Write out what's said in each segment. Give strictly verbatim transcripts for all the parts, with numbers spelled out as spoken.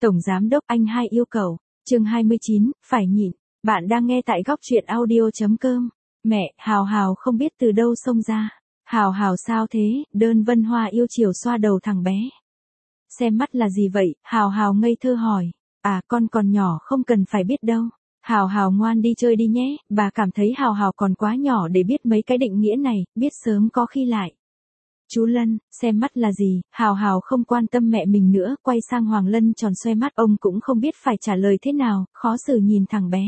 Tổng Giám đốc anh hai yêu cầu. Chương hai mươi chín, phải nhịn. Bạn đang nghe tại góc truyện audio chấm com. Mẹ, Hào Hào không biết từ đâu xông ra. Hào Hào sao thế? Đơn Vân Hoa yêu chiều xoa đầu thằng bé. Xem mắt là gì vậy? Hào Hào ngây thơ hỏi. À, con còn nhỏ không cần phải biết đâu. Hào Hào ngoan đi chơi đi nhé. Bà cảm thấy Hào Hào còn quá nhỏ để biết mấy cái định nghĩa này, biết sớm có khi lại. Chú Lân, xem mắt là gì? Hào Hào không quan tâm mẹ mình nữa, quay sang Hoàng Lân tròn xoe mắt, ông cũng không biết phải trả lời thế nào, khó xử nhìn thằng bé.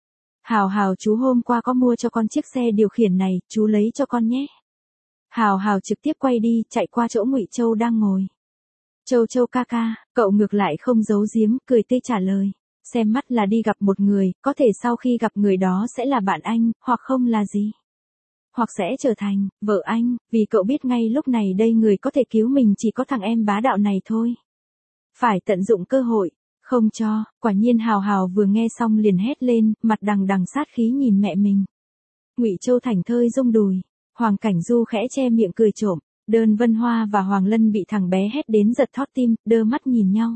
Hào Hào, chú hôm qua có mua cho con chiếc xe điều khiển này, chú lấy cho con nhé. Hào Hào trực tiếp quay đi, chạy qua chỗ Ngụy Châu đang ngồi. Châu Châu ca ca, cậu ngược lại không giấu giếm, cười tươi trả lời. Xem mắt là đi gặp một người, có thể sau khi gặp người đó sẽ là bạn anh, hoặc không là gì. Hoặc sẽ trở thành vợ anh, vì cậu biết ngay lúc này đây người có thể cứu mình chỉ có thằng em bá đạo này thôi. Phải tận dụng cơ hội, không cho. Quả nhiên Hào Hào vừa nghe xong liền hét lên, mặt đằng đằng sát khí nhìn mẹ mình. Ngụy Châu thảnh thơi rung đùi, Hoàng Cảnh Du khẽ che miệng cười trộm, Đơn Vân Hoa và Hoàng Lân bị thằng bé hét đến giật thót tim, đơ mắt nhìn nhau.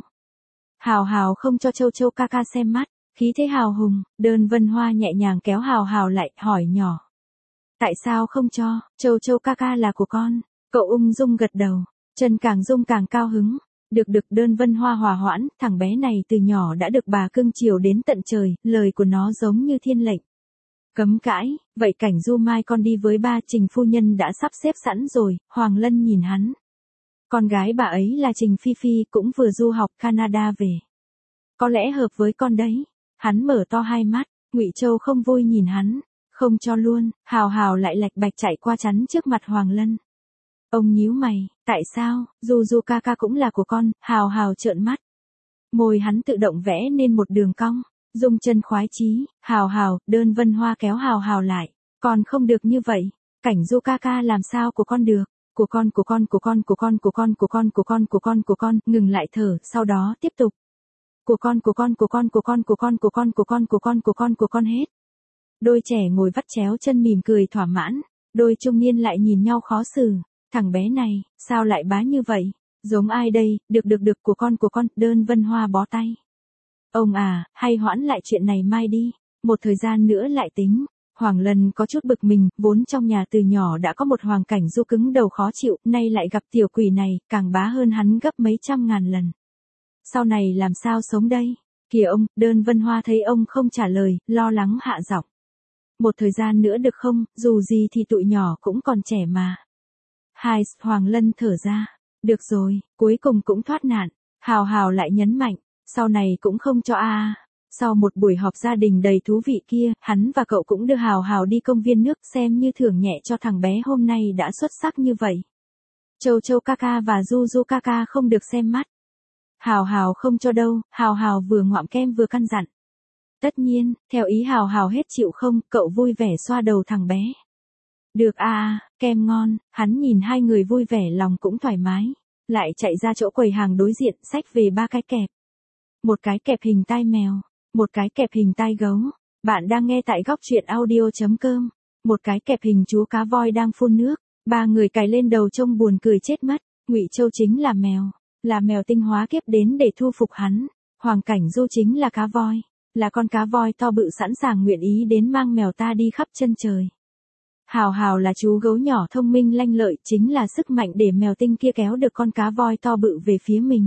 Hào Hào không cho Châu Châu ca ca xem mắt, khí thế hào hùng. Đơn Vân Hoa nhẹ nhàng kéo Hào Hào lại, hỏi nhỏ. Tại sao không cho? Châu Châu ca ca là của con. Cậu ung dung gật đầu, chân càng dung càng cao hứng. Được được. Đơn Vân Hoa hòa hoãn, thằng bé này từ nhỏ đã được bà cưng chiều đến tận trời, lời của nó giống như thiên lệnh. Cấm cãi, vậy Cảnh Du mai con đi với ba, Trình phu nhân đã sắp xếp sẵn rồi. Hoàng Lân nhìn hắn. Con gái bà ấy là Trình Phi Phi, cũng vừa du học Canada về. Có lẽ hợp với con đấy. Hắn mở to hai mắt, Ngụy Châu không vui nhìn hắn. Không cho luôn. Hào Hào lại lạch bạch chạy qua chắn trước mặt Hoàng Lân. Ông nhíu mày, tại sao? Du Du ca ca cũng là của con. Hào Hào trợn mắt. Môi hắn tự động vẽ nên một đường cong. Dung chân khoái chí. Hào Hào. Đơn Vân Hoa kéo Hào Hào lại. Con không được như vậy. Cảnh Du ca ca làm sao của con được? Của con của con của con của con của con của con của con của con của con. Ngừng lại thở, sau đó tiếp tục. Của con của con của con của con của con của con của con của con của con của con hết. Đôi trẻ ngồi vắt chéo chân mỉm cười thỏa mãn, đôi trung niên lại nhìn nhau khó xử. Thằng bé này, sao lại bá như vậy? Giống ai đây? Được được được, của con của con. Đơn Vân Hoa bó tay. Ông à, hay hoãn lại chuyện này mai đi, một thời gian nữa lại tính. Hoàng Lân có chút bực mình, vốn trong nhà từ nhỏ đã có một Hoàng Cảnh Du cứng đầu khó chịu, nay lại gặp tiểu quỷ này, càng bá hơn hắn gấp mấy trăm ngàn lần. Sau này làm sao sống đây? Kìa ông. Đơn Vân Hoa thấy ông không trả lời, lo lắng hạ giọng. Một thời gian nữa được không, dù gì thì tụi nhỏ cũng còn trẻ mà. Hai, Hoàng Lân thở ra. Được rồi, cuối cùng cũng thoát nạn. Hào Hào lại nhấn mạnh, sau này cũng không cho a. À. Sau một buổi họp gia đình đầy thú vị kia, hắn và cậu cũng đưa Hào Hào đi công viên nước xem như thưởng nhẹ cho thằng bé hôm nay đã xuất sắc như vậy. Châu Châu ca ca và Du Du ca ca không được xem mắt. Hào Hào không cho đâu. Hào Hào vừa ngoạm kem vừa căn dặn. Tất nhiên, theo ý Hào Hào hết chịu không, cậu vui vẻ xoa đầu thằng bé. Được a, à, kem ngon. Hắn nhìn hai người vui vẻ lòng cũng thoải mái. Lại chạy ra chỗ quầy hàng đối diện, xách về ba cái kẹp. Một cái kẹp hình tai mèo, một cái kẹp hình tai gấu. Bạn đang nghe tại góc truyện audio chấm com. Một cái kẹp hình chú cá voi đang phun nước. Ba người cài lên đầu trông buồn cười chết mất. Ngụy Châu chính là mèo, là mèo tinh hóa kiếp đến để thu phục hắn. Hoàng Cảnh Du chính là cá voi, là con cá voi to bự sẵn sàng nguyện ý đến mang mèo ta đi khắp chân trời. Hào Hào là chú gấu nhỏ thông minh lanh lợi, chính là sức mạnh để mèo tinh kia kéo được con cá voi to bự về phía mình.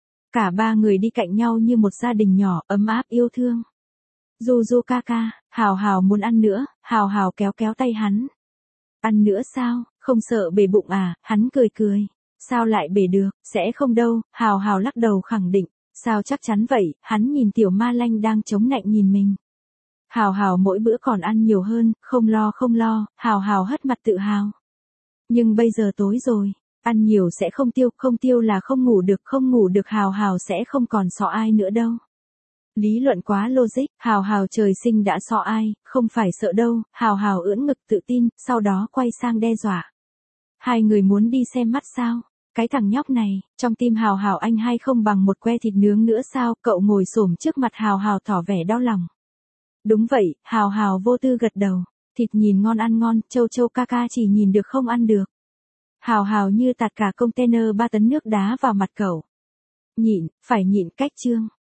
Cả ba người đi cạnh nhau như một gia đình nhỏ, ấm áp yêu thương. Du Du ca ca, Hào Hào muốn ăn nữa. Hào Hào kéo kéo tay hắn. Ăn nữa sao, không sợ bể bụng à? Hắn cười cười. Sao lại bể được, sẽ không đâu. Hào Hào lắc đầu khẳng định. Sao chắc chắn vậy? Hắn nhìn tiểu ma lanh đang chống nạnh nhìn mình. Hào Hào mỗi bữa còn ăn nhiều hơn, không lo không lo. Hào Hào hất mặt tự hào. Nhưng bây giờ tối rồi, ăn nhiều sẽ không tiêu, không tiêu là không ngủ được, không ngủ được Hào Hào sẽ không còn sọ ai nữa đâu. Lý luận quá logic. Hào Hào trời sinh đã sọ ai, không phải sợ đâu. Hào Hào ưỡn ngực tự tin, sau đó quay sang đe dọa. Hai người muốn đi xem mắt sao? Cái thằng nhóc này, trong tim Hào Hào anh hay không bằng một que thịt nướng nữa sao? Cậu ngồi xổm trước mặt Hào Hào tỏ vẻ đau lòng. Đúng vậy. Hào Hào vô tư gật đầu. Thịt nhìn ngon ăn ngon, Châu Châu ca ca chỉ nhìn được không ăn được. Hào Hào như tạt cả container ba tấn nước đá vào mặt cậu. Nhịn, phải nhịn cách chương.